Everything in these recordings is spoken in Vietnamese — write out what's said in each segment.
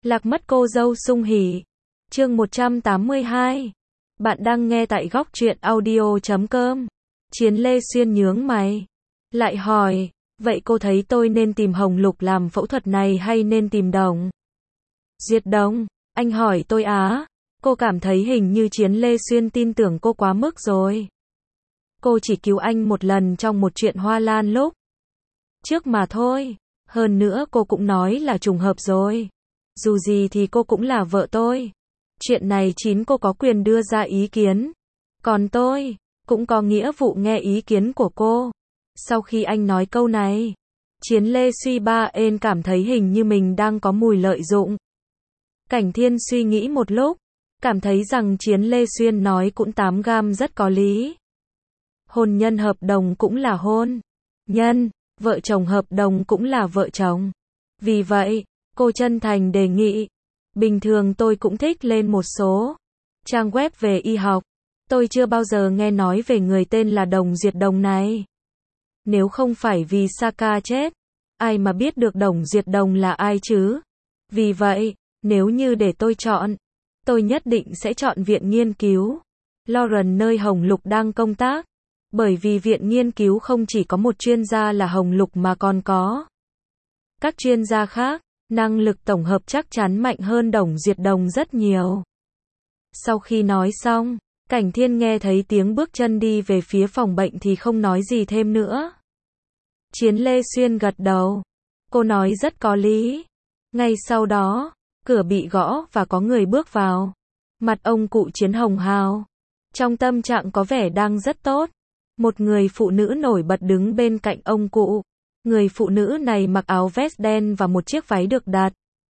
Lạc mất cô dâu sung hỉ. Chương 182. Bạn đang nghe tại góc truyện audio.com. Chiến Lê Xuyên nhướng mày, lại hỏi, vậy cô thấy tôi nên tìm Hồng Lục làm phẫu thuật này hay nên tìm Đồng Diệt Đồng? Anh hỏi tôi á. Cô cảm thấy hình như Chiến Lê Xuyên tin tưởng cô quá mức rồi. Cô chỉ cứu anh một lần trong một chuyện Hoa Lan lúc trước mà thôi. Hơn nữa cô cũng nói là trùng hợp rồi. Dù gì thì cô cũng là vợ tôi. Chuyện này chính cô có quyền đưa ra ý kiến. Còn tôi cũng có nghĩa vụ nghe ý kiến của cô. Sau khi anh nói câu này, Chiến Lê Suy Ba Ên cảm thấy hình như mình đang có mùi lợi dụng. Cảnh Thiên suy nghĩ một lúc, cảm thấy rằng Chiến Lê Xuyên nói cũng 8 gam rất có lý. Hôn nhân hợp đồng cũng là hôn nhân, vợ chồng hợp đồng cũng là vợ chồng. Vì vậy, cô chân thành đề nghị. Bình thường tôi cũng thích lên một số trang web về y học. Tôi chưa bao giờ nghe nói về người tên là Đồng Diệt Đồng này. Nếu không phải vì Saka chết, ai mà biết được Đồng Diệt Đồng là ai chứ? Vì vậy, nếu như để tôi chọn, tôi nhất định sẽ chọn Viện Nghiên cứu Lawrence nơi Hồng Lục đang công tác. Bởi vì Viện Nghiên cứu không chỉ có một chuyên gia là Hồng Lục mà còn có các chuyên gia khác, năng lực tổng hợp chắc chắn mạnh hơn Đồng Diệt Đồng rất nhiều. Sau khi nói xong, Cảnh Thiên nghe thấy tiếng bước chân đi về phía phòng bệnh thì không nói gì thêm nữa. Chiến Lê Xuyên gật đầu. Cô nói rất có lý. Ngay sau đó, cửa bị gõ và có người bước vào. Mặt ông cụ Chiến hồng hào. Trong tâm trạng có vẻ đang rất tốt. Một người phụ nữ nổi bật đứng bên cạnh ông cụ. Người phụ nữ này mặc áo vest đen và một chiếc váy được đặt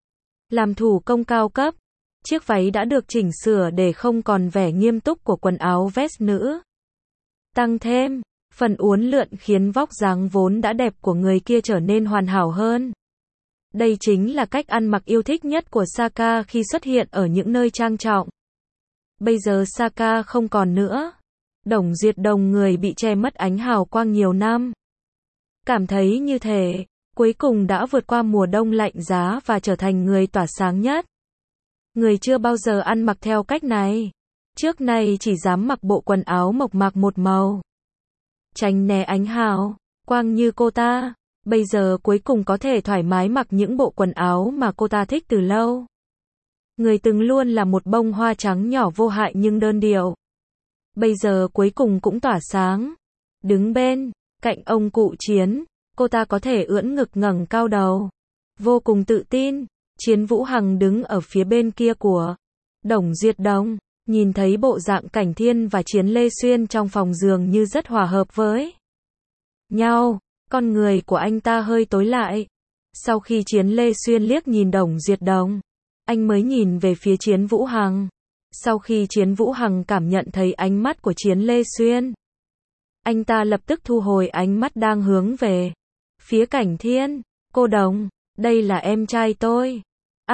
làm thủ công cao cấp. Chiếc váy đã được chỉnh sửa để không còn vẻ nghiêm túc của quần áo vest nữ. Tăng thêm, phần uốn lượn khiến vóc dáng vốn đã đẹp của người kia trở nên hoàn hảo hơn. Đây chính là cách ăn mặc yêu thích nhất của Saka khi xuất hiện ở những nơi trang trọng. Bây giờ Saka không còn nữa. Đồng Diệt Đồng người bị che mất ánh hào quang nhiều năm. Cảm thấy như thể, cuối cùng đã vượt qua mùa đông lạnh giá và trở thành người tỏa sáng nhất. Người chưa bao giờ ăn mặc theo cách này. Trước này chỉ dám mặc bộ quần áo mộc mạc một màu, tránh né ánh hào quang như cô ta. Bây giờ cuối cùng có thể thoải mái mặc những bộ quần áo mà cô ta thích từ lâu. Người từng luôn là một bông hoa trắng nhỏ vô hại nhưng đơn điệu. Bây giờ cuối cùng cũng tỏa sáng. Đứng bên cạnh ông cụ Chiến, cô ta có thể ưỡn ngực ngẩng cao đầu, vô cùng tự tin. Chiến Vũ Hằng đứng ở phía bên kia của Đồng Diệt Đồng, nhìn thấy bộ dạng Cảnh Thiên và Chiến Lê Xuyên trong phòng dường như rất hòa hợp với nhau. Con người của anh ta hơi tối lại. Sau khi Chiến Lê Xuyên liếc nhìn Đồng Diệt Đồng, anh mới nhìn về phía Chiến Vũ Hằng. Sau khi Chiến Vũ Hằng cảm nhận thấy ánh mắt của Chiến Lê Xuyên, anh ta lập tức thu hồi ánh mắt đang hướng về phía Cảnh Thiên. Cô Đồng, đây là em trai tôi.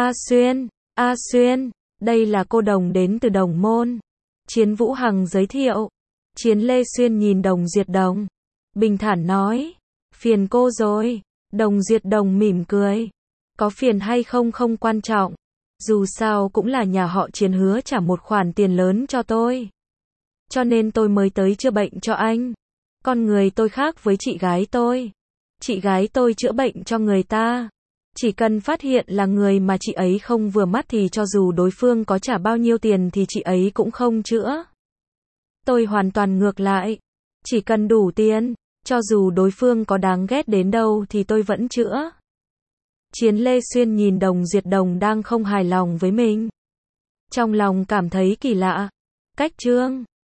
A Xuyên, đây là cô Đồng đến từ Đồng Môn. Chiến Vũ Hằng giới thiệu. Chiến Lê Xuyên nhìn Đồng Diệt Đồng, bình thản nói, phiền cô rồi. Đồng Diệt Đồng mỉm cười. Có phiền hay không không quan trọng. Dù sao cũng là nhà họ Chiến hứa trả một khoản tiền lớn cho tôi. Cho nên tôi mới tới chữa bệnh cho anh. Con người tôi khác với chị gái tôi. Chị gái tôi chữa bệnh cho người ta. Chỉ cần phát hiện là người mà chị ấy không vừa mắt thì cho dù đối phương có trả bao nhiêu tiền thì chị ấy cũng không chữa. Tôi hoàn toàn ngược lại. Chỉ cần đủ tiền, cho dù đối phương có đáng ghét đến đâu thì tôi vẫn chữa. Chiến Lê Xuyên nhìn Đồng Diệt Đồng đang không hài lòng với mình. Trong lòng cảm thấy kỳ lạ. Cách trương